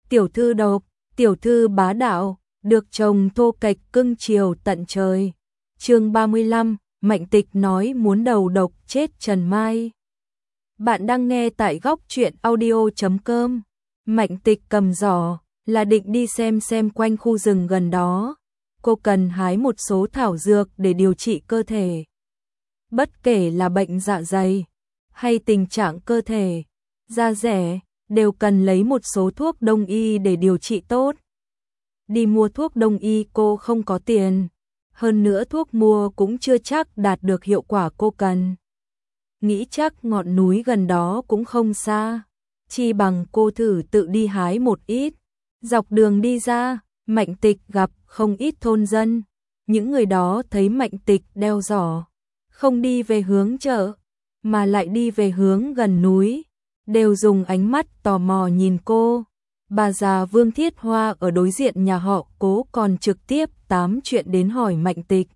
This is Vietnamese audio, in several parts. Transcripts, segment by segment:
tiểu thư độc, tiểu thư bá đạo, được chồng thô kệch cưng chiều tận trời. Chương 35, Mạnh Tịch nói muốn đầu độc chết Trần Mai. Bạn đang nghe tại góc truyện audio.com. Mạnh Tịch cầm giỏ, là định đi xem quanh khu rừng gần đó. Cô cần hái một số thảo dược để điều trị cơ thể. Bất kể là bệnh dạ dày hay tình trạng cơ thể, da rẻ, đều cần lấy một số thuốc đông y để điều trị tốt. Đi mua thuốc đông y cô không có tiền, hơn nữa thuốc mua cũng chưa chắc đạt được hiệu quả cô cần. Nghĩ chắc ngọn núi gần đó cũng không xa, chi bằng cô thử tự đi hái một ít. Dọc đường đi ra, Mạnh Tịch gặp không ít thôn dân. Những người đó thấy Mạnh Tịch đeo giỏ, không đi về hướng chợ, mà lại đi về hướng gần núi, đều dùng ánh mắt tò mò nhìn cô. Bà già Vương Thiết Hoa ở đối diện nhà họ Cố còn trực tiếp tám chuyện đến hỏi Mạnh Tịch.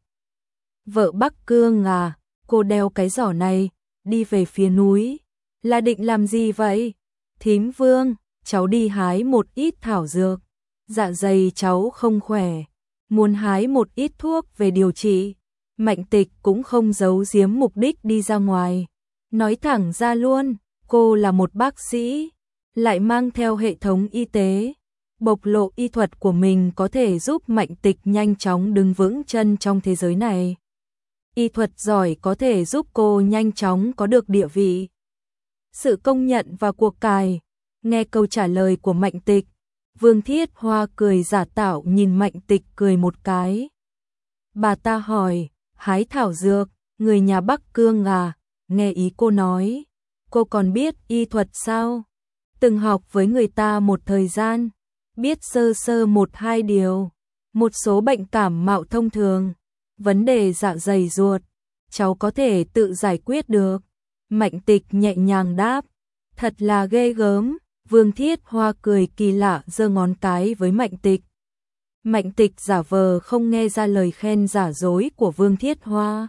Vợ Bắc Cương à, cô đeo cái giỏ này, đi về phía núi, là định làm gì vậy? Thím Vương, cháu đi hái một ít thảo dược, dạ dày cháu không khỏe, muốn hái một ít thuốc về điều trị. Mạnh Tịch cũng không giấu giếm mục đích đi ra ngoài, nói thẳng ra luôn, cô là một bác sĩ, lại mang theo hệ thống y tế, bộc lộ y thuật của mình có thể giúp Mạnh Tịch nhanh chóng đứng vững chân trong thế giới này. Y thuật giỏi có thể giúp cô nhanh chóng có được địa vị, sự công nhận và của cải. Nghe câu trả lời của Mạnh Tịch, Vương Thiết Hoa cười giả tạo nhìn Mạnh Tịch cười một cái. Bà ta hỏi, hái thảo dược, người nhà Bắc Cương à? Nghe ý cô nói, cô còn biết y thuật sao? Từng học với người ta một thời gian, biết sơ sơ một hai điều. Một số bệnh cảm mạo thông thường, vấn đề dạ dày ruột, cháu có thể tự giải quyết được. Mạnh Tịch nhẹ nhàng đáp, thật là ghê gớm. Vương Thiết Hoa cười kỳ lạ giơ ngón cái với Mạnh Tịch. Mạnh Tịch giả vờ không nghe ra lời khen giả dối của Vương Thiết Hoa.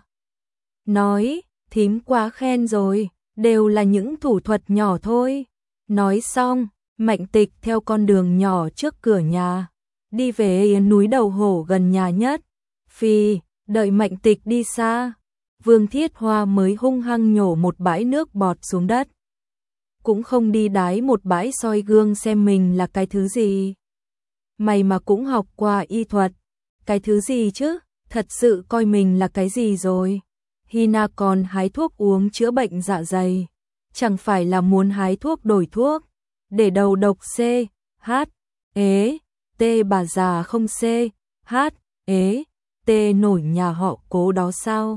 Nói, thím quá khen rồi, đều là những thủ thuật nhỏ thôi. Nói xong, Mạnh Tịch theo con đường nhỏ trước cửa nhà, đi về núi Đầu Hổ gần nhà nhất. Phi, đợi Mạnh Tịch đi xa, Vương Thiết Hoa mới hung hăng nhổ một bãi nước bọt xuống đất. Cũng không đi đái một bãi soi gương xem mình là cái thứ gì. Mày mà cũng học qua y thuật, cái thứ gì chứ, thật sự coi mình là cái gì rồi. Hina còn hái thuốc uống chữa bệnh dạ dày, chẳng phải là muốn hái thuốc đổi thuốc, để đầu độc C, H, ế, T bà già không C, H, ế, T nổi nhà họ Cố đó sao?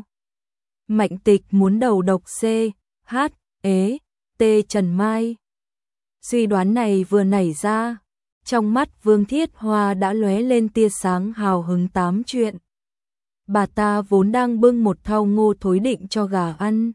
Mạnh Tịch muốn đầu độc C, H, ế, T Trần Mai. Suy đoán này vừa nảy ra, trong mắt Vương Thiết Hoa đã lóe lên tia sáng hào hứng tám chuyện. Bà ta vốn đang bưng một thau ngô thối định cho gà ăn.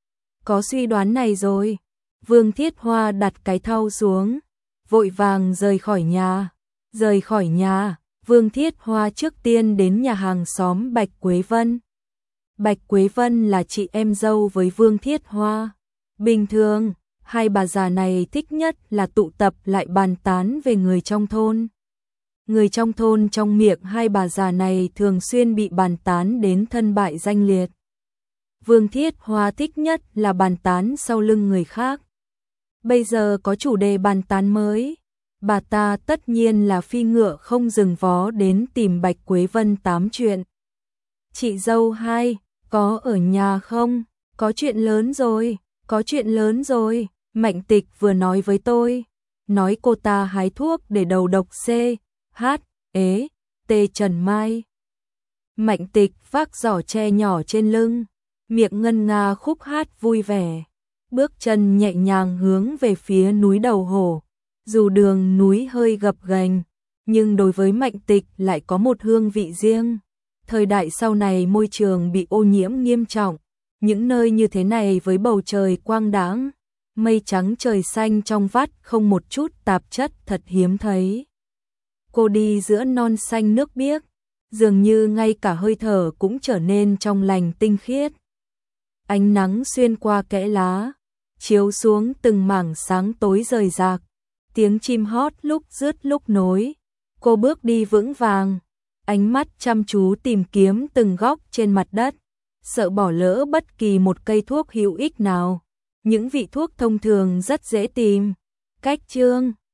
Có suy đoán này rồi, Vương Thiết Hoa đặt cái thau xuống, vội vàng rời khỏi nhà. Rời khỏi nhà, Vương Thiết Hoa trước tiên đến nhà hàng xóm Bạch Quế Vân. Bạch Quế Vân là chị em dâu với Vương Thiết Hoa. Bình thường, hai bà già này thích nhất là tụ tập lại bàn tán về người trong thôn. Người trong thôn trong miệng hai bà già này thường xuyên bị bàn tán đến thân bại danh liệt. Vương Thiết Hoa thích nhất là bàn tán sau lưng người khác. Bây giờ có chủ đề bàn tán mới, bà ta tất nhiên là phi ngựa không dừng vó đến tìm Bạch Quế Vân tám chuyện. Chị dâu hai, có ở nhà không? Có chuyện lớn rồi, có chuyện lớn rồi. Mạnh Tịch vừa nói với tôi, nói cô ta hái thuốc để đầu độc C, H, ế, T Trần Mai. Mạnh Tịch vác giỏ tre nhỏ trên lưng, miệng ngân nga khúc hát vui vẻ, bước chân nhẹ nhàng hướng về phía núi Đầu Hổ. Dù đường núi hơi gập ghềnh, nhưng đối với Mạnh Tịch lại có một hương vị riêng. Thời đại sau này môi trường bị ô nhiễm nghiêm trọng, những nơi như thế này với bầu trời quang đãng, mây trắng trời xanh trong vắt không một chút tạp chất thật hiếm thấy. Cô đi giữa non xanh nước biếc, dường như ngay cả hơi thở cũng trở nên trong lành tinh khiết. Ánh nắng xuyên qua kẽ lá, chiếu xuống từng mảng sáng tối rời rạc, tiếng chim hót lúc rứt lúc nối. Cô bước đi vững vàng, ánh mắt chăm chú tìm kiếm từng góc trên mặt đất, sợ bỏ lỡ bất kỳ một cây thuốc hữu ích nào. Những vị thuốc thông thường rất dễ tìm. Cách chương